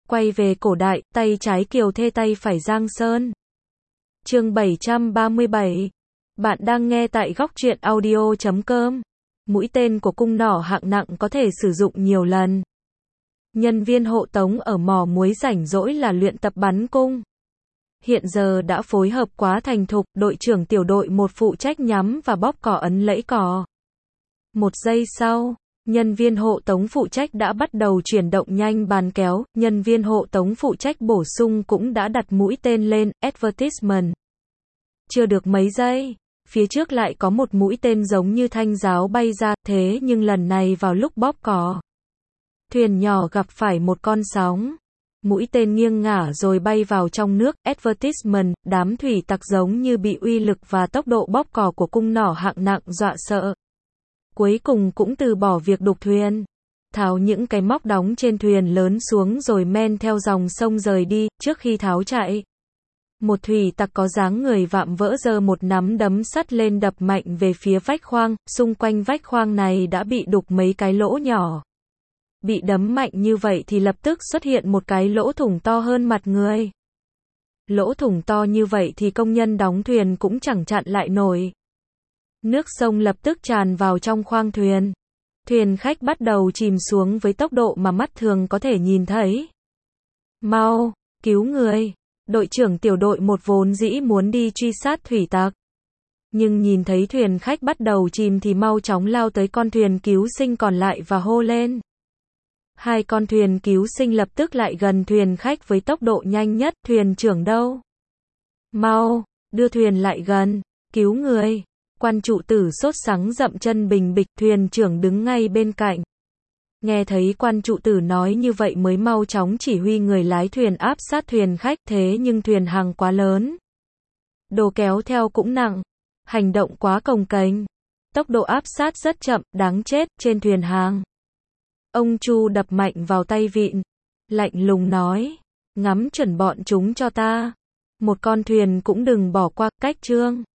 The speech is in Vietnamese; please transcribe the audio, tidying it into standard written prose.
Quay về cổ đại, tay trái Kiều Thê tay phải Giang Sơn. Chương 737. Bạn đang nghe tại góc truyện audio.com. Mũi tên của cung nỏ hạng nặng có thể sử dụng nhiều lần. Nhân viên hộ tống ở mỏ muối rảnh rỗi là luyện tập bắn cung. Hiện giờ đã phối hợp quá thành thục, đội trưởng tiểu đội một phụ trách nhắm và bóp cò ấn lẫy cò. Một giây sau, nhân viên hộ tống phụ trách đã bắt đầu chuyển động nhanh bàn kéo, nhân viên hộ tống phụ trách bổ sung cũng đã đặt mũi tên lên, advertisement. Chưa được mấy giây, phía trước lại có một mũi tên giống như thanh giáo bay ra, thế nhưng lần này vào lúc bóp cò. Thuyền nhỏ gặp phải một con sóng. Mũi tên nghiêng ngả rồi bay vào trong nước, advertisement, đám thủy tặc giống như bị uy lực và tốc độ bóp cò của cung nỏ hạng nặng dọa sợ. Cuối cùng cũng từ bỏ việc đục thuyền. Tháo những cái móc đóng trên thuyền lớn xuống rồi men theo dòng sông rời đi, trước khi tháo chạy. Một thủy tặc có dáng người vạm vỡ giơ một nắm đấm sắt lên đập mạnh về phía vách khoang, xung quanh vách khoang này đã bị đục mấy cái lỗ nhỏ. Bị đấm mạnh như vậy thì lập tức xuất hiện một cái lỗ thủng to hơn mặt người. Lỗ thủng to như vậy thì công nhân đóng thuyền cũng chẳng chặn lại nổi. Nước sông lập tức tràn vào trong khoang thuyền. Thuyền khách bắt đầu chìm xuống với tốc độ mà mắt thường có thể nhìn thấy. Mau, cứu người. Đội trưởng tiểu đội một vốn dĩ muốn đi truy sát thủy tặc. Nhưng nhìn thấy thuyền khách bắt đầu chìm thì mau chóng lao tới con thuyền cứu sinh còn lại và hô lên. Hai con thuyền cứu sinh lập tức lại gần thuyền khách với tốc độ nhanh nhất. Thuyền trưởng đâu? Mau, đưa thuyền lại gần, cứu người. Quan trụ tử sốt sắng dậm chân bình bịch, thuyền trưởng đứng ngay bên cạnh. Nghe thấy quan trụ tử nói như vậy mới mau chóng chỉ huy người lái thuyền áp sát thuyền khách, thế nhưng thuyền hàng quá lớn. Đồ kéo theo cũng nặng, hành động quá cồng kềnh. Tốc độ áp sát rất chậm, đáng chết, trên thuyền hàng. Ông Chu đập mạnh vào tay vịn, lạnh lùng nói, ngắm chuẩn bọn chúng cho ta. Một con thuyền cũng đừng bỏ qua, cách chương.